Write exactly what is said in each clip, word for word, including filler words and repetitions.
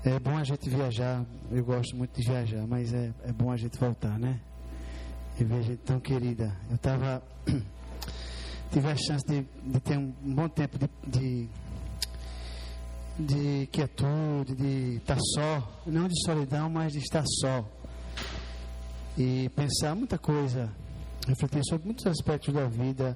É bom a gente viajar, eu gosto muito de viajar, mas é, é bom a gente voltar, né? E ver a gente tão querida. Eu tava... tive a chance de, de ter um bom tempo de, de, de quietude, de estar só, não de solidão, mas de estar só. E pensar muita coisa, refletir sobre muitos aspectos da vida.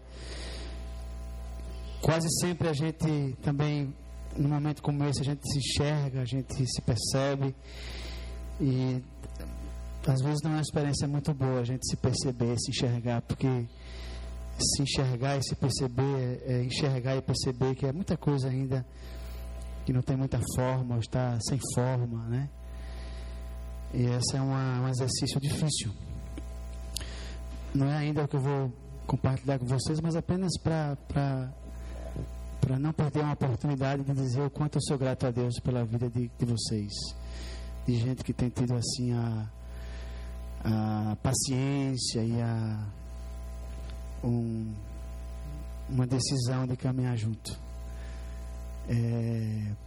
Quase sempre a gente também, num momento como esse, a gente se enxerga, a gente se percebe. E às vezes não é uma experiência muito boa a gente se perceber, se enxergar, porque se enxergar e se perceber, é enxergar e perceber que é muita coisa ainda que não tem muita forma, ou está sem forma, né? E esse é uma, um exercício difícil. Não é ainda o que eu vou compartilhar com vocês, mas apenas para para para não perder uma oportunidade de dizer o quanto eu sou grato a Deus pela vida de, de vocês, de gente que tem tido assim a, a paciência e a um, uma decisão de caminhar junto. É,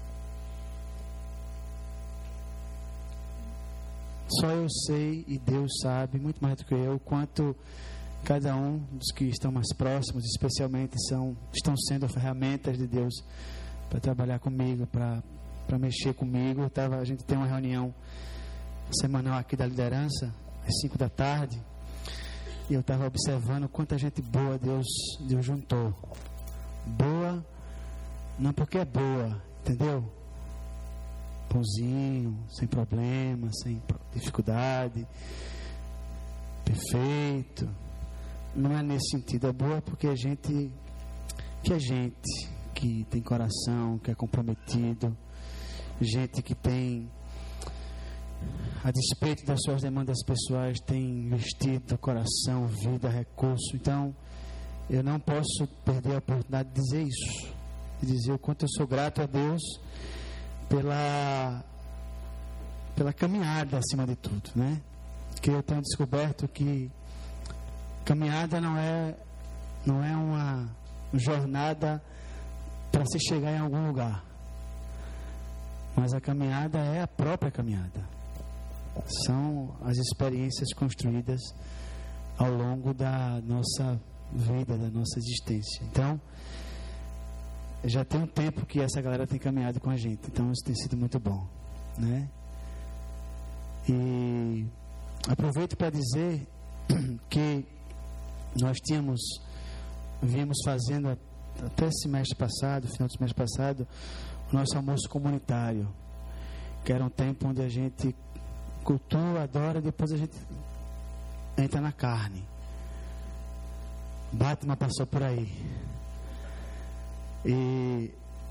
só eu sei e Deus sabe muito mais do que eu o quanto cada um dos que estão mais próximos, especialmente, são, estão sendo ferramentas de Deus para trabalhar comigo, para para mexer comigo. Eu tava, a gente tem uma reunião semanal aqui da liderança às cinco da tarde e eu estava observando quanta gente boa Deus, Deus juntou. Boa não porque é boa, entendeu? Bonzinho, sem problema, sem dificuldade, perfeito. Não é nesse sentido, é boa porque a gente, que é gente que tem coração, que é comprometido, gente que tem, a despeito das suas demandas pessoais, tem investido coração, vida, recurso. Então, eu não posso perder a oportunidade de dizer isso, de dizer o quanto eu sou grato a Deus pela, pela caminhada acima de tudo, né? Que eu tenho descoberto que caminhada não é, não é uma jornada para se chegar em algum lugar, mas a caminhada é a própria caminhada. São as experiências construídas ao longo da nossa vida, da nossa existência. Então, já tem um tempo que essa galera tem caminhado com a gente, então isso tem sido muito bom, né? E aproveito para dizer que nós tínhamos, viemos fazendo até semestre passado, final do semestre passado, o nosso almoço comunitário, que era um tempo onde a gente cultua, adora, depois a gente entra na carne. Batman passou por aí. E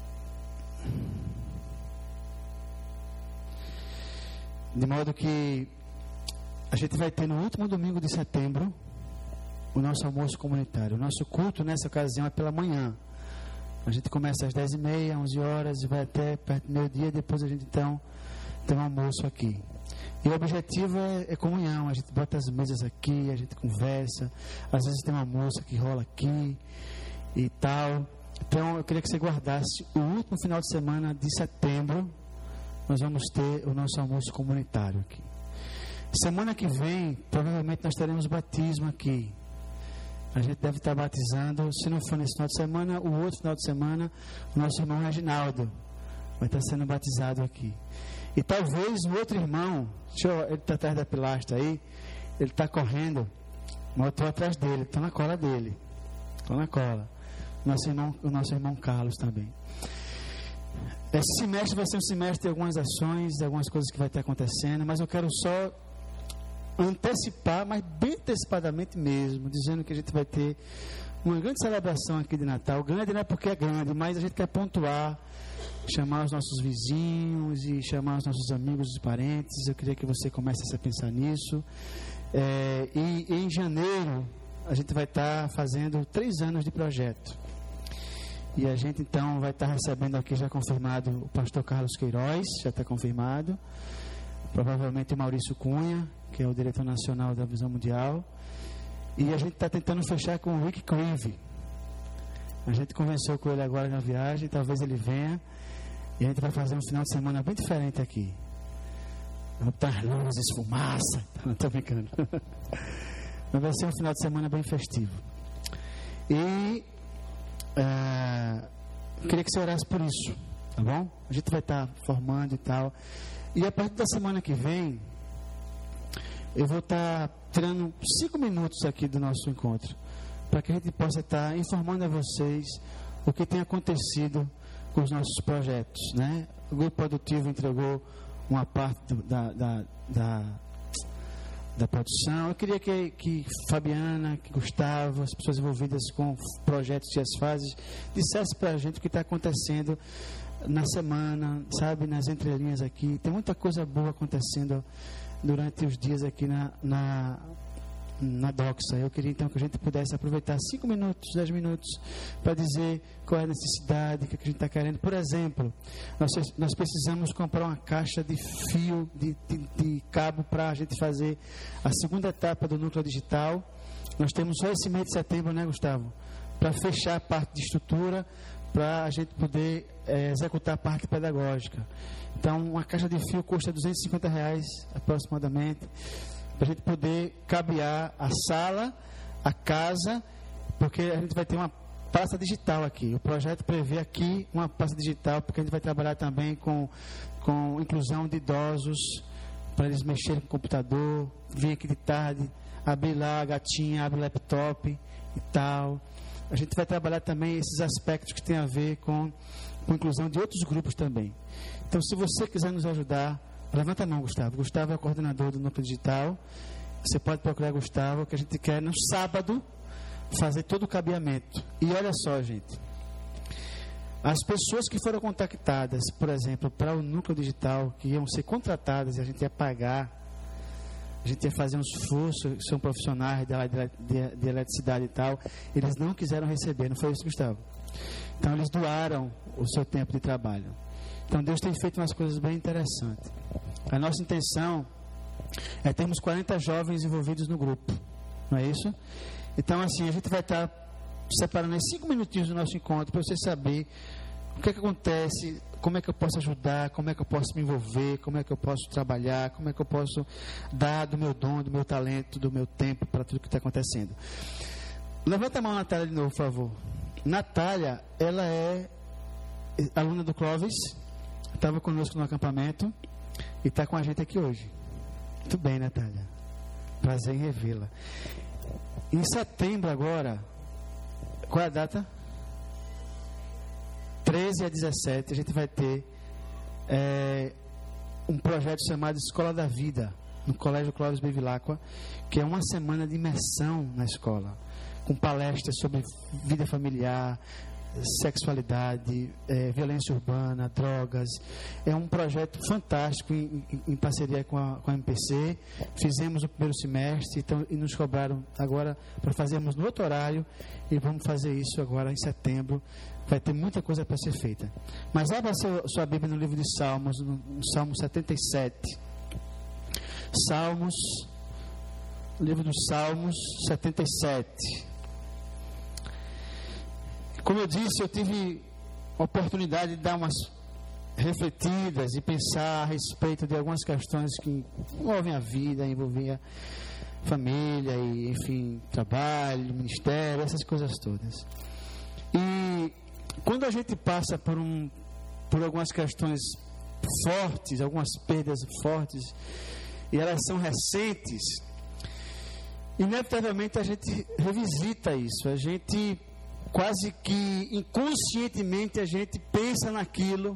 de modo que a gente vai ter no último domingo de setembro o nosso almoço comunitário. O nosso culto nessa ocasião é pela manhã. A gente começa às dez e meia, onze horas e vai até perto do meio-dia. Depois a gente então tem um almoço aqui. E o objetivo é, é comunhão. A gente bota as mesas aqui, a gente conversa. Às vezes tem uma moça que rola aqui e tal. Então eu queria que você guardasse o último final de semana de setembro. Nós vamos ter o nosso almoço comunitário aqui. Semana que vem, provavelmente nós teremos batismo aqui. A gente deve estar batizando, se não for nesse final de semana, o outro final de semana, o nosso irmão Reginaldo vai estar sendo batizado aqui. E talvez o outro irmão, deixa eu, ele está atrás da pilastra aí, ele está correndo, mas eu estou atrás dele, estou na cola dele. Estou na cola. Nosso irmão, o nosso irmão Carlos também. Esse semestre vai ser um semestre de algumas ações, de algumas coisas que vai estar acontecendo, mas eu quero só antecipar, mas bem antecipadamente mesmo, dizendo que a gente vai ter uma grande celebração aqui de Natal. Grande não é porque é grande, mas a gente quer pontuar, chamar os nossos vizinhos e chamar os nossos amigos e parentes. Eu queria que você comece a pensar nisso. É, e, e em janeiro a gente vai estar fazendo três anos de projeto. E a gente então vai estar recebendo aqui, já confirmado, o pastor Carlos Queiroz, já está confirmado. Provavelmente o Maurício Cunha, que é o diretor nacional da Visão Mundial. E a gente está tentando fechar com o Rick Crive. A gente conversou com ele agora na viagem, talvez ele venha. E a gente vai fazer um final de semana bem diferente aqui. Vamos botar luzes, fumaça. Não estou brincando. Mas vai ser um final de semana bem festivo. E é, queria que você orasse por isso, tá bom? A gente vai estar formando e tal. E a partir da semana que vem, eu vou estar tirando cinco minutos aqui do nosso encontro, para que a gente possa estar informando a vocês o que tem acontecido com os nossos projetos, né? O grupo produtivo entregou uma parte do, da, da, da, da produção. Eu queria que, que Fabiana, que Gustavo, as pessoas envolvidas com projetos e as fases, dissessem para a gente o que está acontecendo na semana, sabe, nas entrelinhas aqui. Tem muita coisa boa acontecendo durante os dias aqui na, na, na Doxa. Eu queria então que a gente pudesse aproveitar cinco minutos, dez minutos para dizer qual é a necessidade, o que a gente está querendo. Por exemplo, nós, nós precisamos comprar uma caixa de fio, de, de, de cabo para a gente fazer a segunda etapa do núcleo digital. Nós temos só esse mês de setembro, né, Gustavo? Para fechar a parte de estrutura, para a gente poder é, executar a parte pedagógica. Então, uma caixa de fio custa duzentos e cinquenta reais aproximadamente, para a gente poder cabear a sala, a casa, porque a gente vai ter uma praça digital aqui. O projeto prevê aqui uma praça digital, porque a gente vai trabalhar também com, com inclusão de idosos, para eles mexerem com o computador, vir aqui de tarde, abrir lá a gatinha, abre o laptop e tal. A gente vai trabalhar também esses aspectos que tem a ver com, com a inclusão de outros grupos também. Então, se você quiser nos ajudar, levanta a mão, Gustavo. Gustavo é o coordenador do Núcleo Digital. Você pode procurar Gustavo, que a gente quer no sábado fazer todo o cabeamento. E olha só, gente. As pessoas que foram contactadas, por exemplo, para o Núcleo Digital, que iam ser contratadas e a gente ia pagar, a gente ia fazer um esforço, são profissionais de, de, de eletricidade e tal, eles não quiseram receber, não foi isso, Gustavo? Então, eles doaram o seu tempo de trabalho. Então, Deus tem feito umas coisas bem interessantes. A nossa intenção é termos quarenta jovens envolvidos no grupo, não é isso? Então, assim, a gente vai estar separando esses cinco minutinhos do nosso encontro para você saber o que é que acontece, como é que eu posso ajudar, como é que eu posso me envolver, como é que eu posso trabalhar, como é que eu posso dar do meu dom, do meu talento, do meu tempo para tudo que está acontecendo. Levanta a mão, Natália, de novo, por favor. Natália, ela é aluna do Clóvis, estava conosco no acampamento e está com a gente aqui hoje. Muito bem, Natália. Prazer em revê-la. Em setembro agora, qual é a data? treze a dezessete, a gente vai ter é, um projeto chamado Escola da Vida, no Colégio Clóvis Bevilacqua, que é uma semana de imersão na escola, com palestras sobre vida familiar, sexualidade, é, violência urbana, drogas. É um projeto fantástico em, em, em parceria com a, com a M P C. Fizemos o primeiro semestre então, e nos cobraram agora para fazermos no outro horário e vamos fazer isso agora em setembro. Vai ter muita coisa para ser feita. Mas abra a sua Bíblia no livro de Salmos, no, no Salmo setenta e sete. Salmos, livro dos Salmos setenta e sete. Como eu disse, eu tive a oportunidade de dar umas refletidas e pensar a respeito de algumas questões que envolvem a vida, envolvem a família, e, enfim, trabalho, ministério, essas coisas todas. E quando a gente passa por, um, por algumas questões fortes, algumas perdas fortes, e elas são recentes, inevitavelmente a gente revisita isso, a gente quase que inconscientemente a gente pensa naquilo.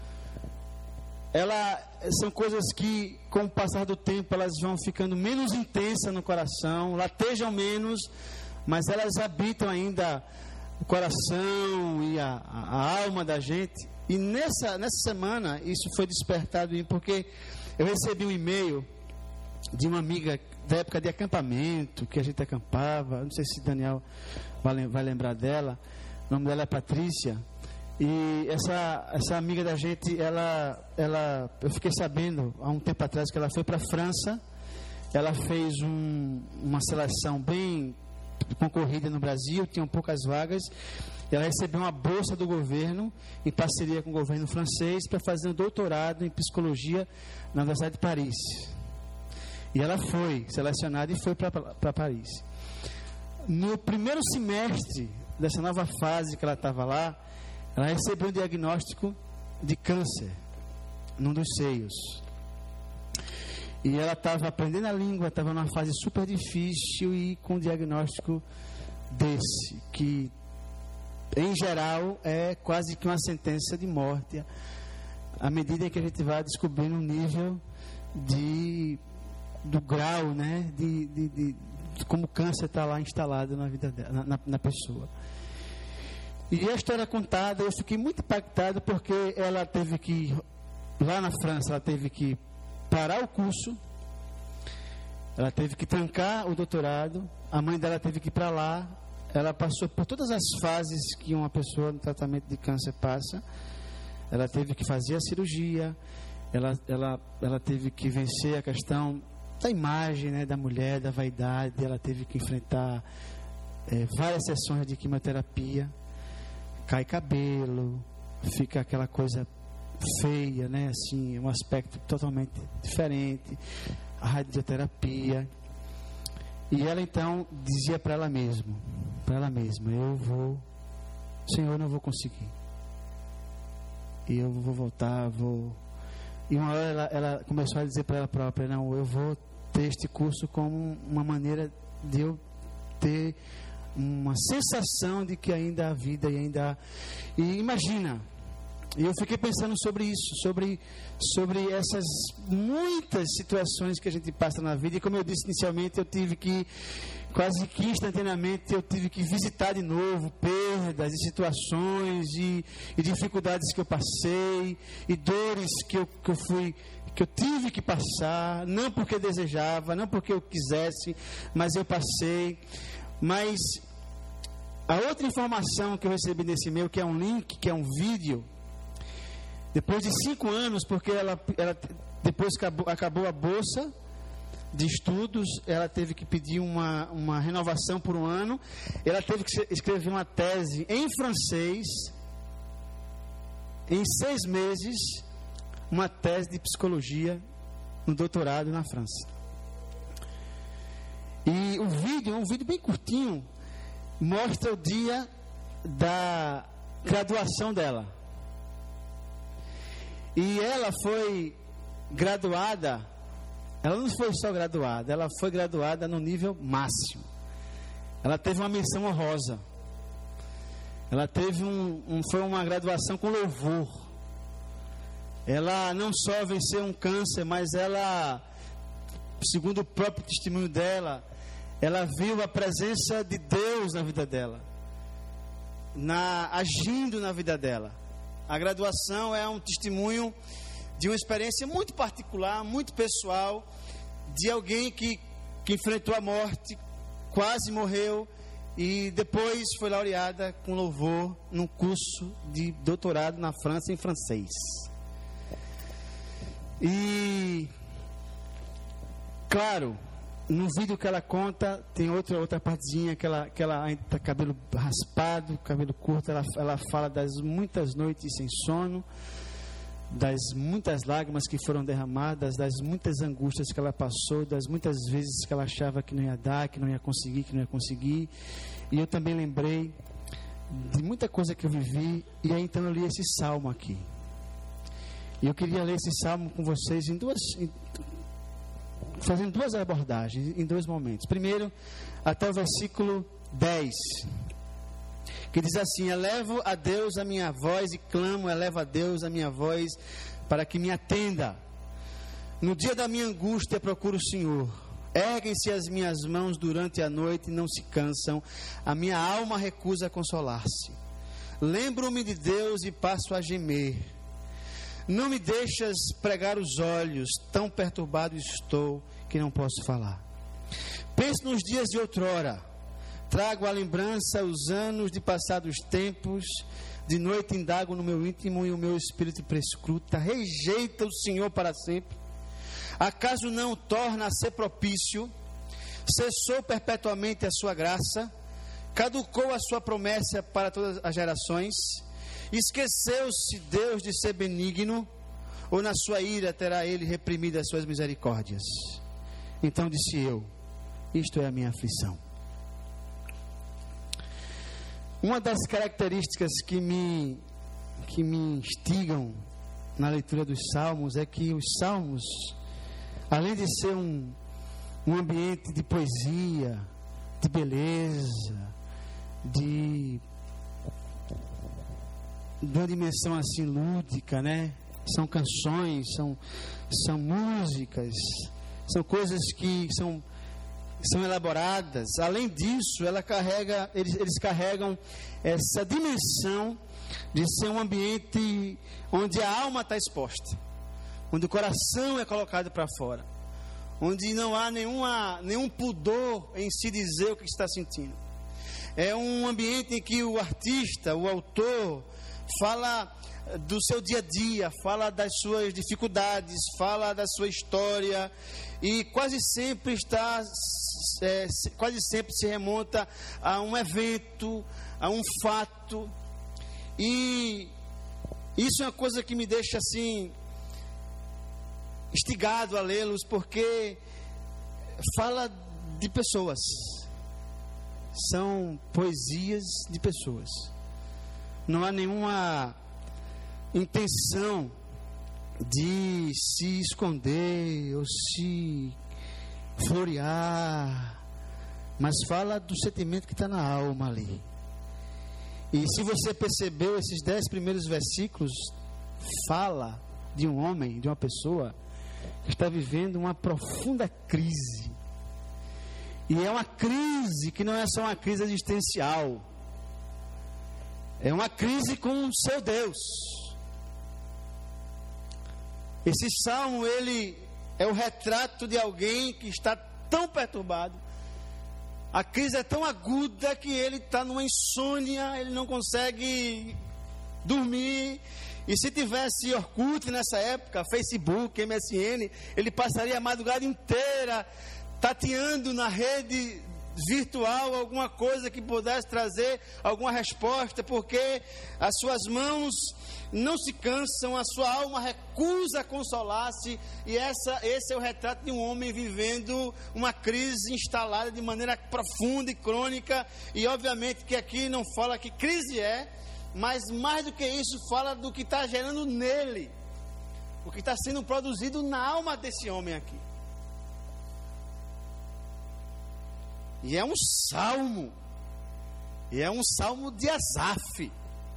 Ela, são coisas que, com o passar do tempo, elas vão ficando menos intensas no coração, latejam menos, mas elas habitam ainda o coração e a, a, a alma da gente. E nessa, nessa semana isso foi despertado em mim, porque eu recebi um e-mail de uma amiga da época de acampamento, que a gente acampava, não sei se Daniel vai, vai lembrar dela, o nome dela é Patrícia, e essa, essa amiga da gente, ela, ela, eu fiquei sabendo há um tempo atrás que ela foi para a França, ela fez um, uma seleção bem concorrida no Brasil, tinham poucas vagas. Ela recebeu uma bolsa do governo, em parceria com o governo francês, para fazer um doutorado em psicologia na Universidade de Paris. E ela foi selecionada e foi para Paris. No primeiro semestre dessa nova fase que ela estava lá, ela recebeu um diagnóstico de câncer num dos seios. E ela estava aprendendo a língua, estava numa fase super difícil e com um diagnóstico desse, que em geral é quase que uma sentença de morte, à medida que a gente vai descobrindo o nível de, do grau, né, de, de, de, de como o câncer está lá instalado na vida dela, na, na pessoa. E a história contada, eu fiquei muito impactado porque ela teve que, lá na França, ela teve que parar o curso, ela teve que trancar o doutorado, a mãe dela teve que ir para lá, ela passou por todas as fases que uma pessoa no tratamento de câncer passa, ela teve que fazer a cirurgia, ela, ela, ela teve que vencer a questão da imagem, né, da mulher, da vaidade, ela teve que enfrentar é, várias sessões de quimioterapia, cai cabelo, fica aquela coisa feia, né, assim, um aspecto totalmente diferente, a radioterapia. E ela então dizia para ela mesma, para ela mesma, eu vou, Senhor, eu não vou conseguir. E eu vou voltar, vou. E uma hora ela, ela começou a dizer para ela própria, não, eu vou ter este curso como uma maneira de eu ter uma sensação de que ainda há vida e ainda há... E imagina, e eu fiquei pensando sobre isso, sobre, sobre essas muitas situações que a gente passa na vida. E como eu disse inicialmente, eu tive que, quase que instantaneamente, eu tive que visitar de novo perdas e situações e, e dificuldades que eu passei e dores que eu, que eu fui, que eu tive que passar, não porque eu desejava, não porque eu quisesse, mas eu passei. Mas a outra informação que eu recebi nesse e-mail, que é um link, que é um vídeo, depois de cinco anos, porque ela, ela depois que acabou, acabou a bolsa de estudos, ela teve que pedir uma, uma renovação por um ano, ela teve que escrever uma tese em francês, em seis meses, uma tese de psicologia, um doutorado na França. E o vídeo, um vídeo bem curtinho, mostra o dia da graduação dela. E ela foi graduada, ela não foi só graduada, ela foi graduada no nível máximo. Ela teve uma menção honrosa. Ela teve um, um, foi uma graduação com louvor. Ela não só venceu um câncer, mas ela, segundo o próprio testemunho dela, ela viu a presença de Deus na vida dela, na, agindo na vida dela. A graduação é um testemunho de uma experiência muito particular, muito pessoal, de alguém que, que enfrentou a morte, quase morreu e depois foi laureada com louvor num curso de doutorado na França em francês. E, claro, no vídeo que ela conta, tem outra, outra partezinha que ela, que ela ainda está cabelo raspado, cabelo curto. Ela, ela fala das muitas noites sem sono, das muitas lágrimas que foram derramadas, das muitas angústias que ela passou, das muitas vezes que ela achava que não ia dar, que não ia conseguir, que não ia conseguir. E eu também lembrei de muita coisa que eu vivi, e aí então eu li esse salmo aqui. E eu queria ler esse salmo com vocês em duas... Em, fazendo duas abordagens em dois momentos. Primeiro, até o versículo dez, que diz assim: elevo a Deus a minha voz e clamo, elevo a Deus a minha voz para que me atenda. No dia da minha angústia procuro o Senhor. Erguem-se as minhas mãos durante a noite e não se cansam. A minha alma recusa consolar-se. Lembro-me de Deus e passo a gemer. Não me deixas pregar os olhos, tão perturbado estou que não posso falar. Penso nos dias de outrora, trago à lembrança os anos de passados tempos, de noite indago no meu íntimo e o meu espírito prescruta, rejeita o Senhor para sempre. Acaso não torna a ser propício? cessou perpetuamente a sua graça, caducou a sua promessa para todas as gerações, esqueceu-se Deus de ser benigno, ou na sua ira terá ele reprimido as suas misericórdias? Então disse eu, isto é a minha aflição. Uma das características que me, que me instigam na leitura dos Salmos é que os Salmos, além de ser um, um ambiente de poesia, de beleza, de, de uma dimensão assim lúdica, né? São canções, são, são músicas, são coisas que são, são elaboradas. Além disso, ela carrega, eles, eles carregam essa dimensão de ser um ambiente onde a alma está exposta, onde o coração é colocado para fora, onde não há nenhuma, nenhum pudor em se dizer o que está sentindo. É um ambiente em que o artista, o autor, fala do seu dia a dia, fala das suas dificuldades, fala da sua história, e quase sempre está, é, quase sempre se remonta a um evento, a um fato, e isso é uma coisa que me deixa assim instigado a lê-los, porque fala de pessoas, são poesias de pessoas, não há nenhuma intenção de se esconder ou se florear, mas fala do sentimento que está na alma ali. E se você percebeu, esses dez primeiros versículos fala de um homem, de uma pessoa que está vivendo uma profunda crise. E é uma crise que não é só uma crise existencial, é uma crise com o seu Deus. Esse salmo, ele é o retrato de alguém que está tão perturbado, a crise é tão aguda que ele está numa insônia, ele não consegue dormir. E se tivesse Orkut nessa época, Facebook, M S N, ele passaria a madrugada inteira tateando na rede virtual alguma coisa que pudesse trazer alguma resposta, porque as suas mãos não se cansam, a sua alma recusa consolar-se, e essa, esse é o retrato de um homem vivendo uma crise instalada de maneira profunda e crônica. E obviamente que aqui não fala que crise é, mas mais do que isso, fala do que está gerando nele, o que está sendo produzido na alma desse homem aqui. E é um salmo, e é um salmo de Asaf,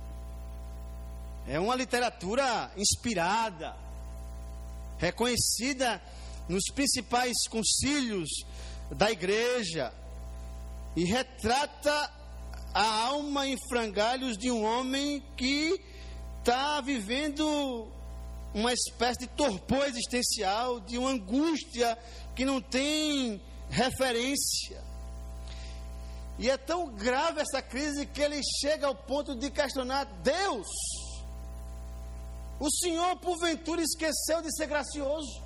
é uma literatura inspirada, reconhecida nos principais concílios da igreja, e retrata a alma em frangalhos de um homem que está vivendo uma espécie de torpor existencial, de uma angústia que não tem referência. E é tão grave essa crise que ele chega ao ponto de questionar Deus. O Senhor, porventura, esqueceu de ser gracioso?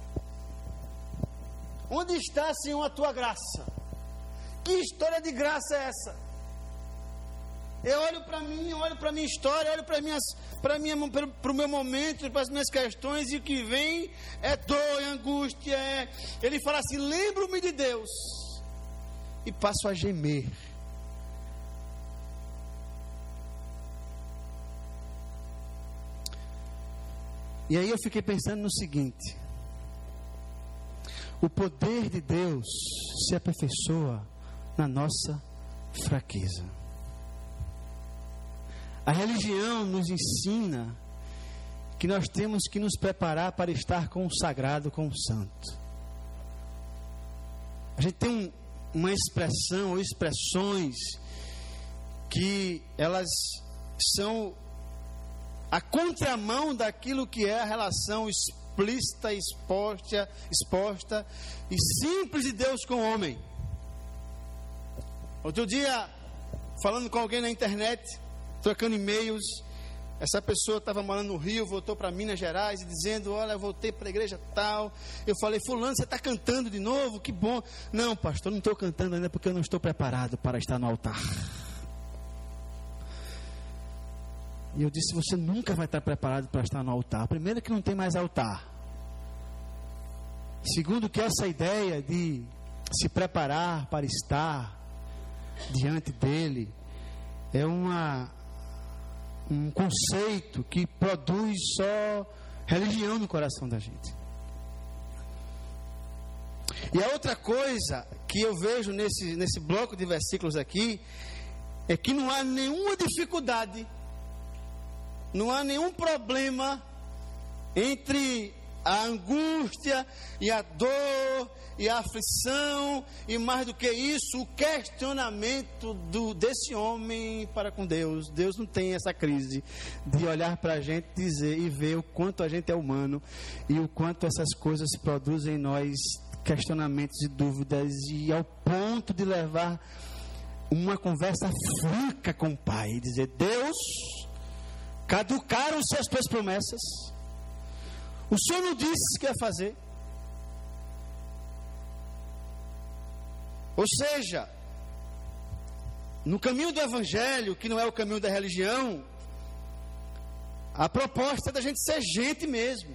Onde está, Senhor, a tua graça? Que história de graça é essa? Eu olho para mim, olho para a minha história, olho para minhas, para minha, para o meu momento, para as minhas questões, e o que vem é dor, é angústia. É... Ele fala assim: lembro-me de Deus. E passo a gemer. E aí eu fiquei pensando no seguinte: o poder de Deus se aperfeiçoa na nossa fraqueza. A religião nos ensina que nós temos que nos preparar para estar com o sagrado, com o santo. A gente tem um uma expressão ou expressões que elas são a contramão daquilo que é a relação explícita, exposta, exposta e simples de Deus com o homem. Outro dia, falando com alguém na internet, trocando e-mails, essa pessoa estava morando no Rio, voltou para Minas Gerais e dizendo, olha, eu voltei para a igreja tal. Eu falei, fulano, você está cantando de novo? Que bom. Não, pastor, não estou cantando ainda porque eu não estou preparado para estar no altar. E eu disse, você nunca vai estar preparado para estar no altar. Primeiro que não tem mais altar. Segundo que essa ideia de se preparar para estar diante dele é uma... um conceito que produz só religião no coração da gente. E a outra coisa que eu vejo nesse, nesse bloco de versículos aqui é que não há nenhuma dificuldade, não há nenhum problema entre a angústia e a dor e a aflição, e mais do que isso, o questionamento do, desse homem para com Deus. Deus não tem essa crise de olhar para a gente dizer, e ver o quanto a gente é humano e o quanto essas coisas produzem em nós questionamentos e dúvidas, e ao ponto de levar uma conversa franca com o Pai e dizer, Deus, caducaram-se as tuas promessas, o Senhor não disse que ia fazer. Ou seja, no caminho do Evangelho, que não é o caminho da religião, a proposta é da gente ser gente mesmo.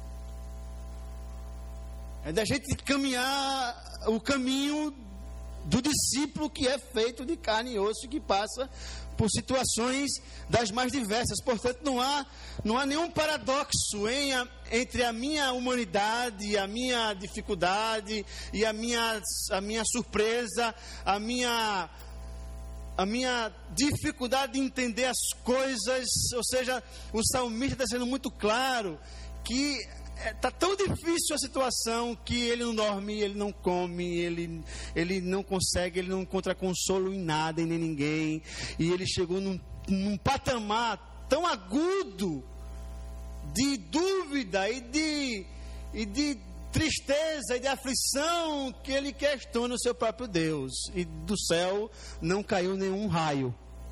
É da gente caminhar o caminho do discípulo que é feito de carne e osso, que passa por situações das mais diversas. Portanto, não há, não há nenhum paradoxo em a, entre a minha humanidade, a minha dificuldade e a minha, a minha surpresa, a minha, a minha dificuldade de entender as coisas. Ou seja, o salmista está sendo muito claro que está tão difícil a situação que ele não dorme, ele não come, ele, ele não consegue, ele não encontra consolo em nada e nem ninguém. E ele chegou num, num patamar tão agudo de dúvida e de, e de tristeza e de aflição que ele questiona o seu próprio Deus. E do céu não caiu nenhum raio.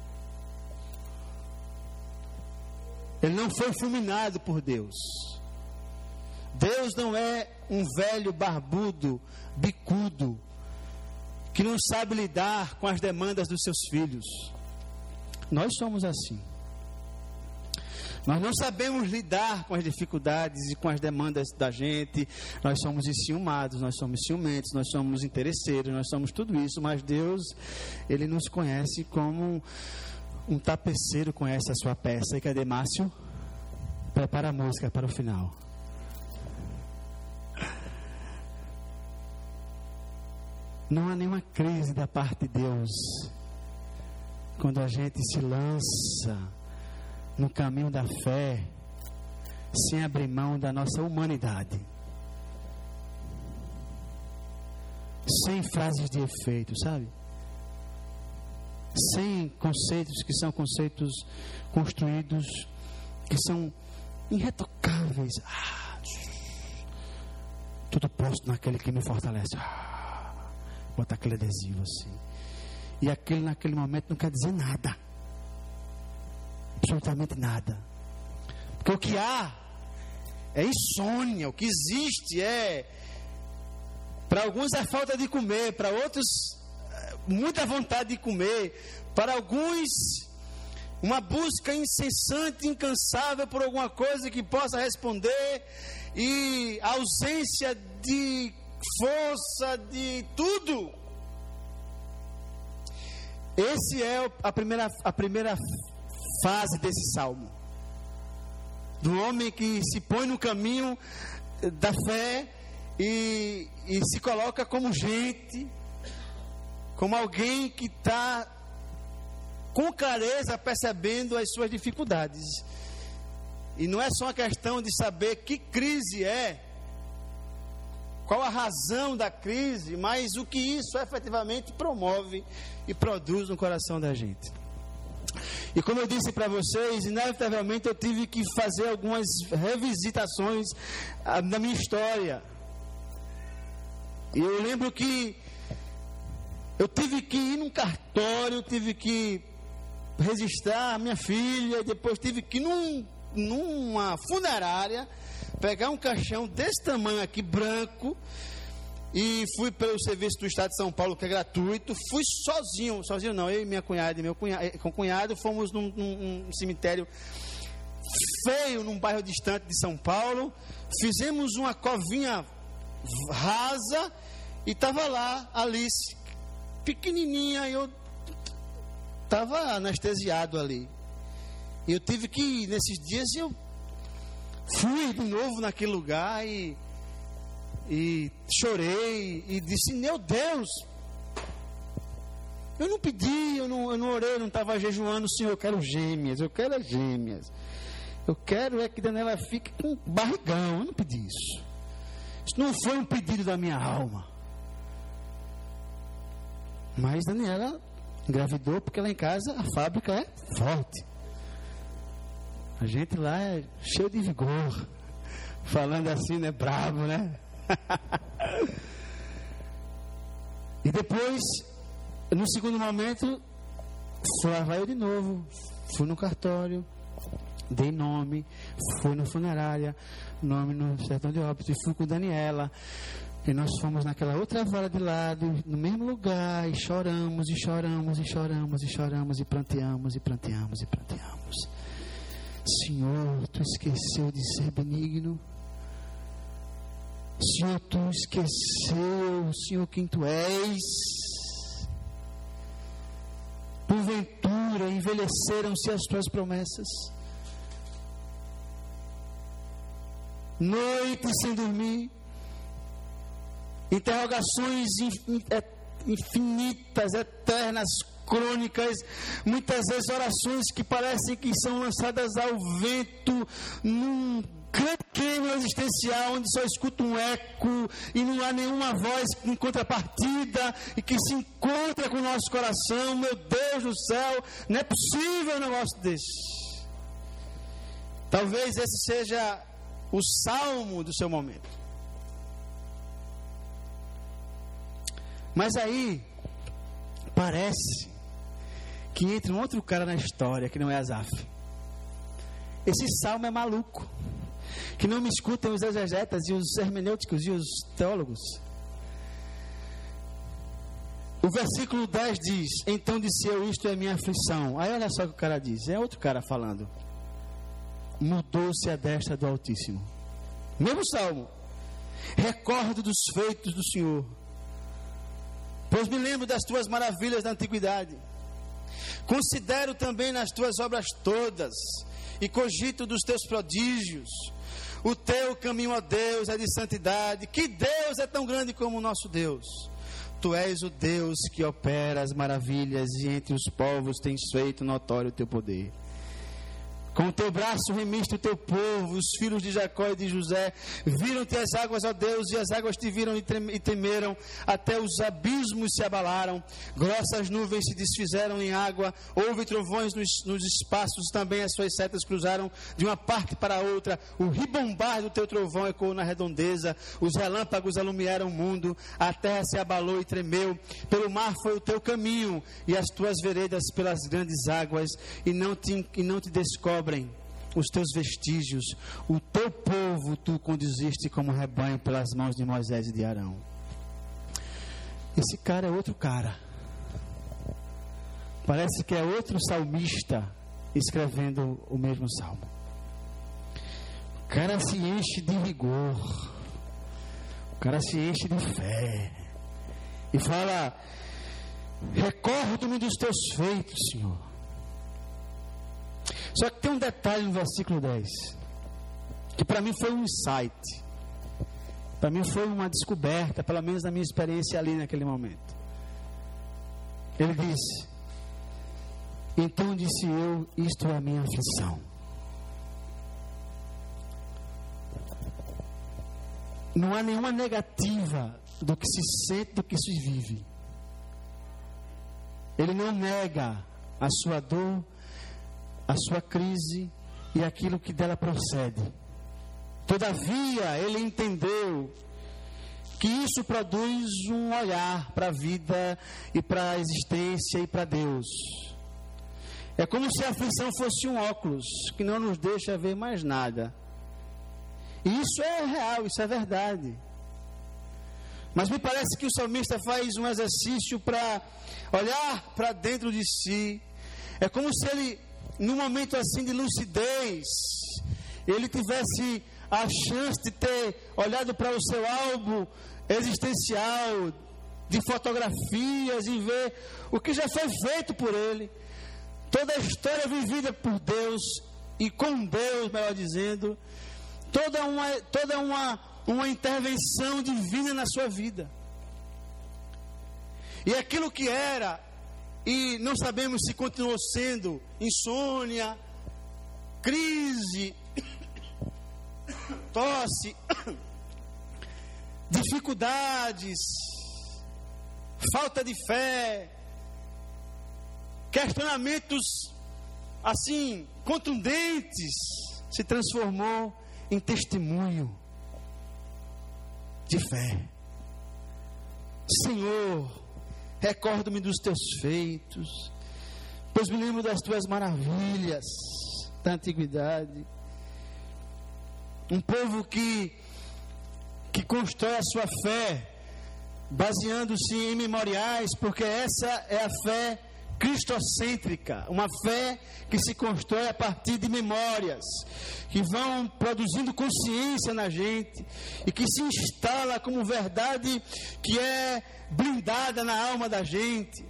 Ele não foi fulminado por Deus. Deus não é um velho barbudo, bicudo, que não sabe lidar com as demandas dos seus filhos. Nós somos assim. Nós não sabemos lidar com as dificuldades e com as demandas da gente. Nós somos enciumados, nós somos ciumentos, nós somos interesseiros, nós somos tudo isso. Mas Deus, Ele nos conhece como um tapeceiro conhece a sua peça. E cadê Márcio? Prepara a música para o final. Não há nenhuma crise da parte de Deus quando a gente se lança no caminho da fé sem abrir mão da nossa humanidade, sem frases de efeito, sabe? Sem conceitos que são conceitos construídos, que são irretocáveis. Ah, tudo posto naquele que me fortalece. Ah, bota aquele adesivo assim. E aquele naquele momento não quer dizer nada. Absolutamente nada. Porque o que há é insônia. O que existe é, para alguns é falta de comer, para outros muita vontade de comer, para alguns uma busca incessante, incansável por alguma coisa que possa responder, e ausência de força, de tudo. Esse é a primeira, a primeira fase desse salmo, do homem que se põe no caminho da fé e, e se coloca como gente, como alguém que está com clareza percebendo as suas dificuldades. E não é só uma questão de saber que crise é, qual a razão da crise, mas o que isso efetivamente promove e produz no coração da gente. E como eu disse para vocês, inevitavelmente eu tive que fazer algumas revisitações na minha história. E eu lembro que eu tive que ir num cartório, tive que registrar a minha filha, e depois tive que ir num, numa funerária, pegar um caixão desse tamanho aqui, branco, e fui pelo serviço do Estado de São Paulo, que é gratuito. Fui sozinho, sozinho não, eu e minha cunhada e meu cunhado, com cunhado, fomos num, num, num cemitério feio, num bairro distante de São Paulo. Fizemos uma covinha rasa e estava lá Alice, pequenininha, e eu estava anestesiado ali. E eu tive que ir, nesses dias eu fui de novo naquele lugar e E chorei e disse: meu Deus, eu não pedi, eu não, eu não orei, eu não estava jejuando, Senhor, eu quero gêmeas, eu quero as gêmeas. Eu quero é que Daniela fique com barrigão, eu não pedi isso. Isso não foi um pedido da minha alma. Mas Daniela engravidou porque lá em casa a fábrica é forte. A gente lá é cheio de vigor. Falando assim, né, bravo, né? E depois, no segundo momento, lá vai eu de novo. Fui no cartório, dei nome, fui na funerária, nome no sertão de Óbidos, e fui com Daniela. E nós fomos naquela outra vala de lado, no mesmo lugar, e choramos, e choramos, e choramos, e choramos, e pranteamos, e pranteamos, e pranteamos. Senhor, tu esqueceu de ser benigno. Senhor, tu esqueceu, Senhor, quem tu és. Porventura envelheceram-se as tuas promessas. Noite sem dormir, interrogações infinitas, eternas, crônicas, muitas vezes orações que parecem que são lançadas ao vento, num grande queima existencial, onde só escuta um eco e não há nenhuma voz em contrapartida e que se encontra com o nosso coração. Meu Deus do céu, não é possível um negócio desse. Talvez esse seja o salmo do seu momento. Mas aí parece que entra um outro cara na história que não é Asaf. Esse salmo é maluco, que não me escutem os exegetas e os hermenêuticos e os teólogos. O versículo dez diz: então disse eu, isto é minha aflição. Aí olha só o que o cara diz, é outro cara falando. Mudou-se a destra do Altíssimo. Mesmo salmo. Recordo dos feitos do Senhor, pois me lembro das tuas maravilhas da antiguidade. Considero também nas tuas obras todas, e cogito dos teus prodígios. O teu caminho, ó Deus, é de santidade. Que Deus é tão grande como o nosso Deus? Tu és o Deus que opera as maravilhas, e entre os povos tens feito notório o teu poder. Com o teu braço remiste o teu povo, os filhos de Jacó e de José. Viram-te as águas, ó Deus, e as águas te viram e temeram. Até os abismos se abalaram. Grossas nuvens se desfizeram em água. Houve trovões nos, nos espaços, também as suas setas cruzaram de uma parte para a outra. O ribombar do teu trovão ecoou na redondeza. Os relâmpagos alumiaram o mundo. A terra se abalou e tremeu. Pelo mar foi o teu caminho, e as tuas veredas pelas grandes águas. E não te, e não te descobrem os teus vestígios. O teu povo tu conduziste como rebanho pelas mãos de Moisés e de Arão. Esse cara é outro cara. Parece que é outro salmista escrevendo o mesmo salmo. O cara se enche de rigor, o cara se enche de fé e fala: recordo-me dos teus feitos, Senhor. Só que tem um detalhe no versículo dez, que para mim foi um insight, para mim foi uma descoberta, pelo menos na minha experiência ali naquele momento. Ele disse: então disse eu, isto é a minha aflição. Não há nenhuma negativa do que se sente, do que se vive. Ele não nega a sua dor, a sua crise e aquilo que dela procede. Todavia, ele entendeu que isso produz um olhar para a vida e para a existência e para Deus. É como se a aflição fosse um óculos que não nos deixa ver mais nada. E isso é real, isso é verdade. Mas me parece que o salmista faz um exercício para olhar para dentro de si. É como se ele, num momento assim de lucidez, ele tivesse a chance de ter olhado para o seu álbum existencial, de fotografias, e ver o que já foi feito por ele. Toda a história vivida por Deus e com Deus, melhor dizendo, toda uma, toda uma, uma intervenção divina na sua vida. E aquilo que era, e não sabemos se continuou sendo, insônia, crise, tosse, dificuldades, falta de fé, questionamentos assim contundentes, se transformou em testemunho de fé. Senhor, recordo-me dos teus feitos, pois me lembro das tuas maravilhas da antiguidade. Um povo que que constrói a sua fé baseando-se em memoriais, porque essa é a fé cristocêntrica, uma fé que se constrói a partir de memórias, que vão produzindo consciência na gente e que se instala como verdade que é blindada na alma da gente.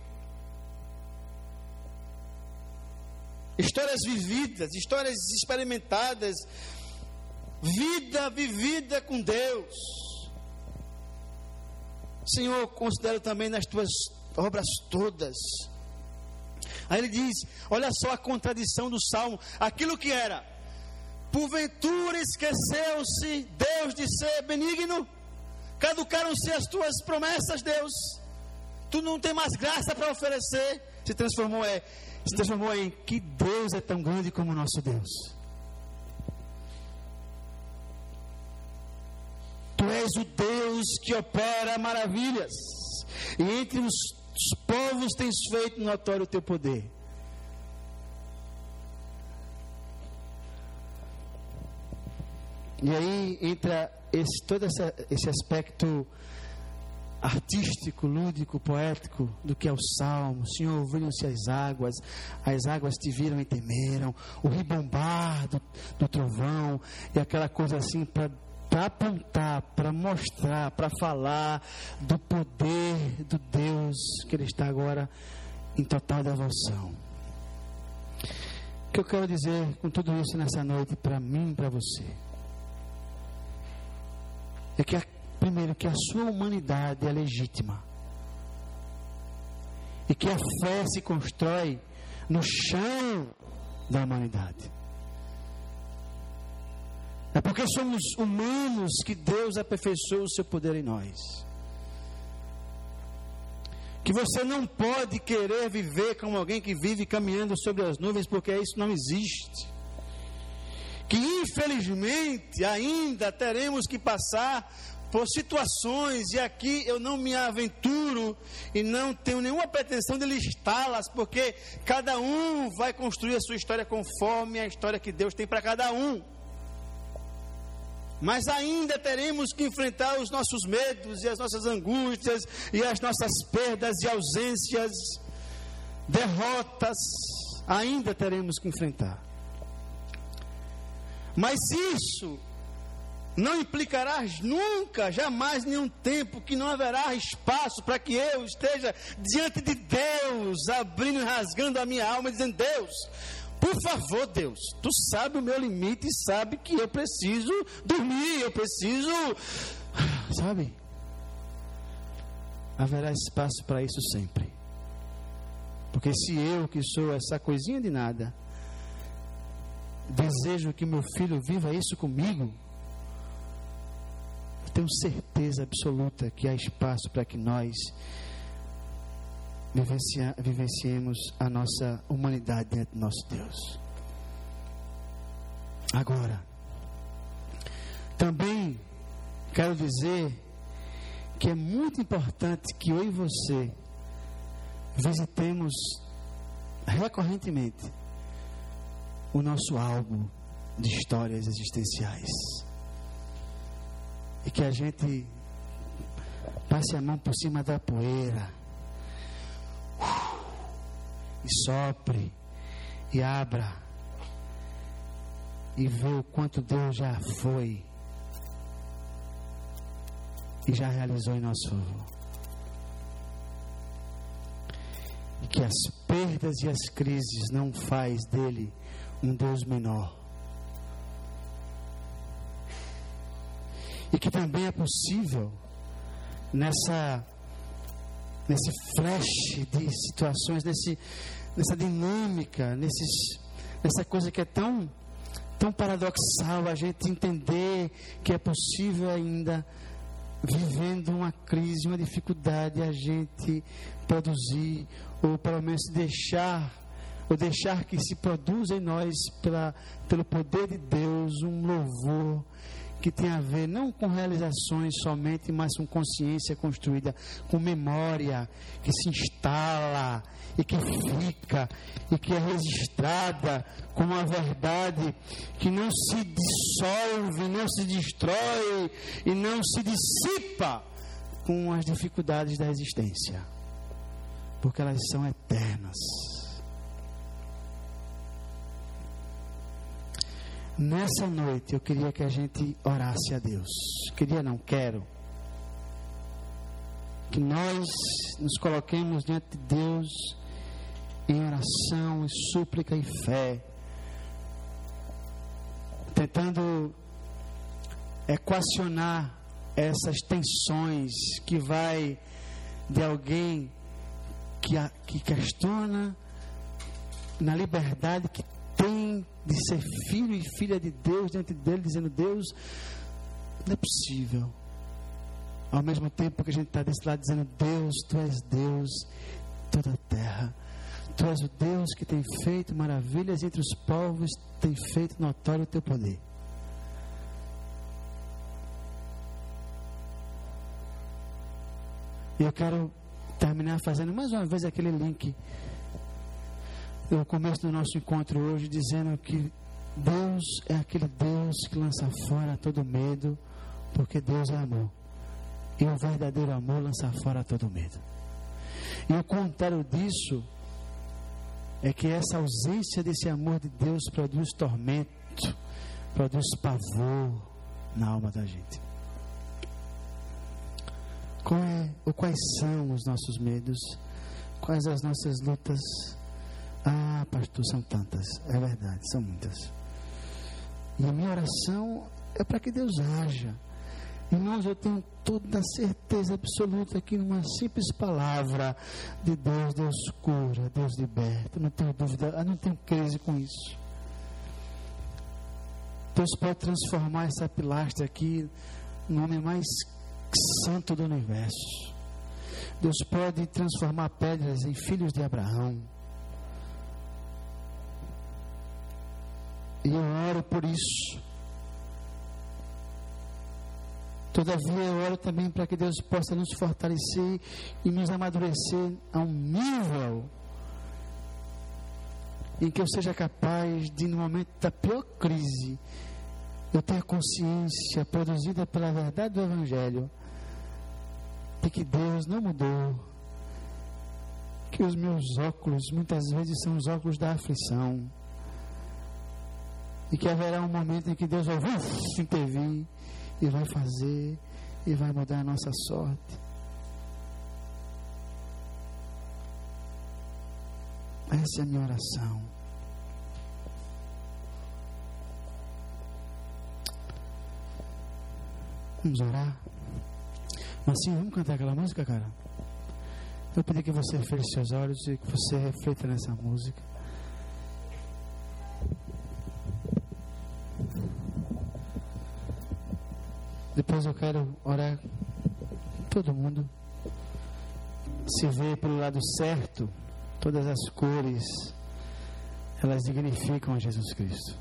Histórias vividas, histórias experimentadas, vida vivida com Deus. Senhor, considero também nas tuas obras todas. Aí ele diz, olha só a contradição do Salmo, aquilo que era, porventura esqueceu-se Deus de ser benigno, caducaram-se as tuas promessas, Deus, tu não tem mais graça para oferecer, se transformou, é, se transformou em, que Deus é tão grande como o nosso Deus. Tu és o Deus que opera maravilhas, e entre os Os povos tens feito notório o teu poder. E aí entra esse, todo essa, esse aspecto artístico, lúdico, poético do que é o Salmo. Senhor, ouviram-se as águas, as águas te viram e temeram, o ribombar do, do trovão, e aquela coisa assim para para apontar, para mostrar, para falar do poder do Deus que Ele está agora em total devoção. O que eu quero dizer com tudo isso nessa noite para mim e para você é que, primeiro, que a sua humanidade é legítima e que a fé se constrói no chão da humanidade. É porque somos humanos que Deus aperfeiçoou o seu poder em nós. Que você não pode querer viver como alguém que vive caminhando sobre as nuvens, porque isso não existe. Que infelizmente ainda teremos que passar por situações, e aqui eu não me aventuro e não tenho nenhuma pretensão de listá-las, porque cada um vai construir a sua história conforme a história que Deus tem para cada um. Mas ainda teremos que enfrentar os nossos medos e as nossas angústias e as nossas perdas e ausências, derrotas, ainda teremos que enfrentar. Mas isso não implicará nunca, jamais, nenhum tempo que não haverá espaço para que eu esteja diante de Deus, abrindo e rasgando a minha alma, dizendo: Deus, por favor, Deus, tu sabe o meu limite e sabe que eu preciso dormir, eu preciso, sabe? Haverá espaço para isso sempre. Porque se eu, que sou essa coisinha de nada, desejo que meu filho viva isso comigo, eu tenho certeza absoluta que há espaço para que nós Vivencia, vivenciemos a nossa humanidade diante do nosso Deus. Agora, também quero dizer que é muito importante que eu e você visitemos recorrentemente o nosso álbum de histórias existenciais. E que a gente passe a mão por cima da poeira e sopre e abra e vê o quanto Deus já foi e já realizou em nosso favor. E que as perdas e as crises não faz dele um Deus menor. E que também é possível nessa nesse flash de situações, nesse, nessa dinâmica, nesses, nessa coisa que é tão, tão paradoxal, a gente entender que é possível ainda, vivendo uma crise, uma dificuldade, a gente produzir, ou pelo menos deixar, ou deixar que se produza em nós, pela, pelo poder de Deus, um louvor que tem a ver não com realizações somente, mas com consciência construída, com memória que se instala e que fica e que é registrada como uma verdade que não se dissolve, não se destrói e não se dissipa com as dificuldades da existência, porque elas são eternas. Nessa noite eu queria que a gente orasse a Deus. Queria não, quero. Que nós nos coloquemos diante de Deus em oração, em súplica e fé, tentando equacionar essas tensões que vai de alguém que, a, que questiona na liberdade que tem de ser filho e filha de Deus diante dele, dizendo: Deus, não é possível. Ao mesmo tempo que a gente está desse lado dizendo: Deus, Tu és Deus toda a terra, Tu és o Deus que tem feito maravilhas entre os povos, tem feito notório o Teu poder. E eu quero terminar fazendo mais uma vez aquele link no começo do nosso encontro hoje, dizendo que Deus é aquele Deus que lança fora todo medo, porque Deus é amor. E o verdadeiro amor lança fora todo medo. E o contrário disso é que essa ausência desse amor de Deus produz tormento, produz pavor na alma da gente. Qual é, ou quais são os nossos medos? Quais as nossas lutas? Ah, pastor, são tantas. É verdade, são muitas. E a minha oração é para que Deus haja. Irmãos, eu tenho toda a certeza absoluta que numa simples palavra de Deus, Deus cura, Deus liberta. Não tenho dúvida, eu não tenho crise com isso. Deus pode transformar essa pilastra aqui no homem mais santo do universo. Deus pode transformar pedras em filhos de Abraão. E eu oro por isso. Todavia eu oro também para que Deus possa nos fortalecer e nos amadurecer a um nível em que eu seja capaz de, no momento da pior crise, eu ter consciência produzida pela verdade do Evangelho de que Deus não mudou, que os meus óculos muitas vezes são os óculos da aflição, e que haverá um momento em que Deus vai uf, intervir e vai fazer e vai mudar a nossa sorte. Essa é a minha oração. Vamos orar? Mas sim, vamos cantar aquela música, cara? Eu pedi que você feche seus olhos e que você reflita nessa música. Depois eu quero orar todo mundo se vê pelo lado certo. Todas as cores, elas dignificam a Jesus Cristo.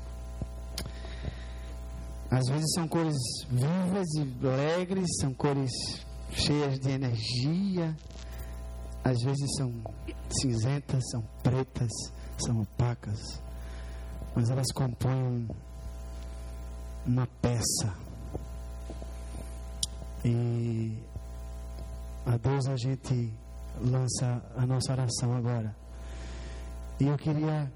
Às vezes são cores vivas e alegres, são cores cheias de energia, às vezes são cinzentas, são pretas, são opacas, mas elas compõem uma peça. E a Deus a gente lança a nossa oração agora. E eu queria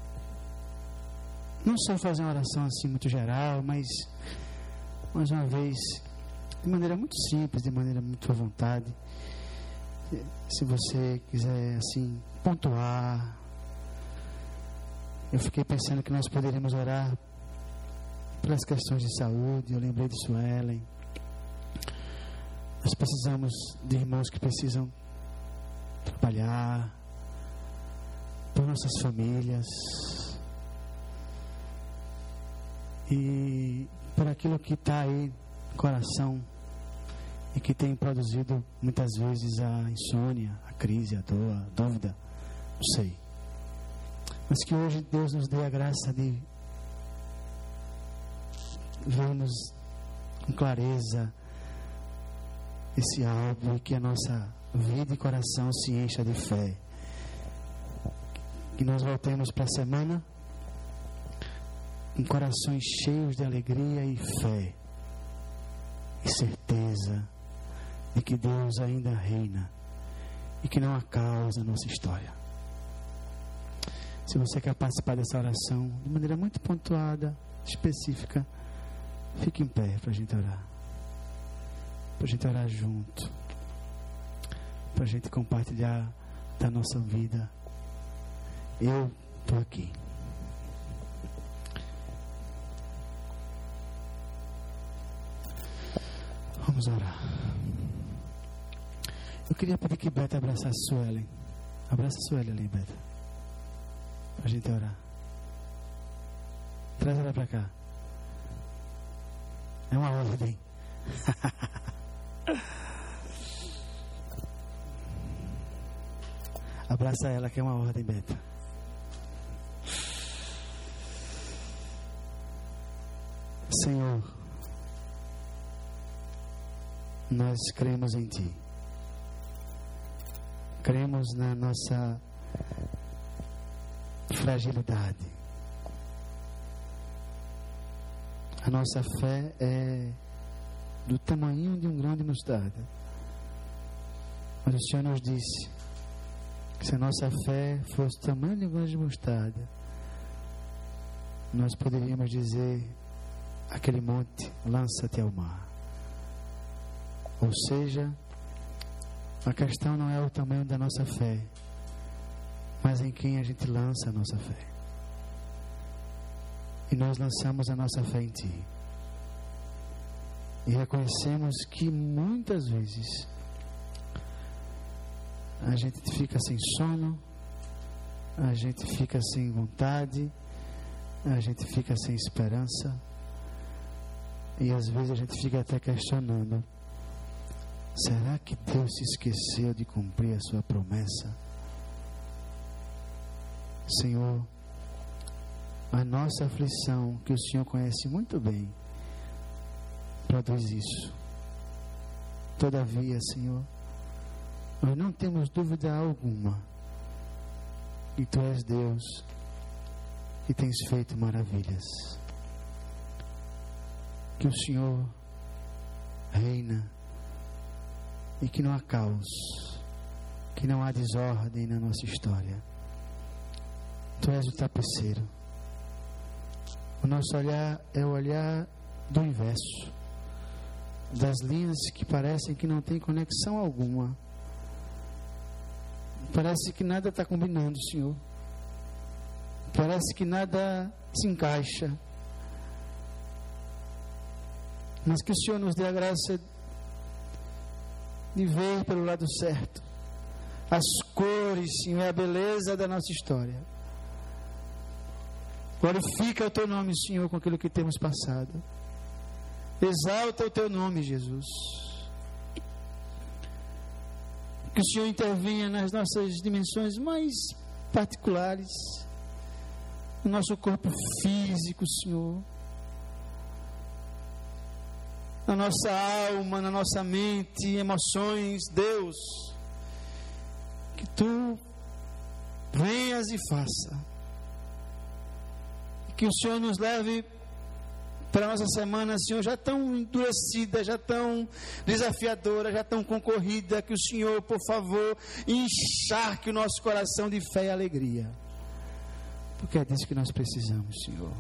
não só fazer uma oração assim muito geral, mas mais uma vez de maneira muito simples, de maneira muito à vontade. Se você quiser assim pontuar, eu fiquei pensando que nós poderíamos orar pelas questões de saúde. Eu lembrei de Suelen. Nós precisamos de irmãos que precisam trabalhar, por nossas famílias e por aquilo que está aí no coração e que tem produzido muitas vezes a insônia, a crise, a dor, a dúvida, não sei. Mas que hoje Deus nos dê a graça de vermos com clareza esse alvo e que a nossa vida e coração se encha de fé. Que nós voltemos para a semana com corações cheios de alegria e fé e certeza de que Deus ainda reina e que não há causa na nossa história. Se você quer participar dessa oração de maneira muito pontuada, específica, fique em pé para a gente orar. Para a gente orar junto. Para a gente compartilhar da nossa vida. Eu estou aqui. Vamos orar. Eu queria pedir que Beta abraçasse a Suelen. Abraça a Suelen ali, Beta. Para a gente orar. Traz ela para cá. É uma ordem. Abraça ela, que é uma ordem, Beta. Senhor, nós cremos em Ti. Cremos na nossa fragilidade. A nossa fé é do tamanho de um grão de mostarda. Mas o Senhor nos disse que se a nossa fé fosse do tamanho de um grão de mostarda, nós poderíamos dizer aquele monte, lança-te ao mar. Ou seja, a questão não é o tamanho da nossa fé, mas em quem a gente lança a nossa fé. E nós lançamos a nossa fé em Ti. E reconhecemos que muitas vezes a gente fica sem sono, a gente fica sem vontade, a gente fica sem esperança, e às vezes a gente fica até questionando: será que Deus se esqueceu de cumprir a sua promessa? Senhor, a nossa aflição, que o Senhor conhece muito bem, produz isso. Todavia, Senhor, nós não temos dúvida alguma que Tu és Deus e tens feito maravilhas. Que o Senhor reina e que não há caos, que não há desordem na nossa história. Tu és o tapeceiro. O nosso olhar é o olhar do inverso, das linhas que parecem que não têm conexão alguma. Parece que nada está combinando, Senhor. Parece que nada se encaixa. Mas que o Senhor nos dê a graça de ver pelo lado certo as cores, Senhor, a beleza da nossa história. Glorifica o Teu nome, Senhor, com aquilo que temos passado. Exalta o Teu nome, Jesus. Que o Senhor intervenha nas nossas dimensões mais particulares, no nosso corpo físico, Senhor, na nossa, na nossa alma, na nossa mente, emoções, Deus. Que o Senhor intervenha nas nossas dimensões mais particulares, no nosso corpo físico, Senhor, na nossa alma, na nossa mente, emoções, Deus. Na nossa alma, na nossa mente, emoções, Deus. Na nossa alma, na nossa mente, emoções, Deus. Que Tu venhas e faça. Que o Senhor nos leve para a nossa semana, Senhor, já tão endurecida, já tão desafiadora, já tão concorrida, que o Senhor, por favor, encharque o nosso coração de fé e alegria. Porque é disso que nós precisamos, Senhor.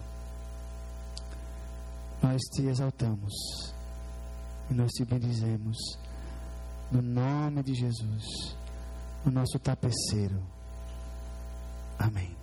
Nós Te exaltamos e nós Te bendizemos no nome de Jesus, o nosso tapeceiro. Amém.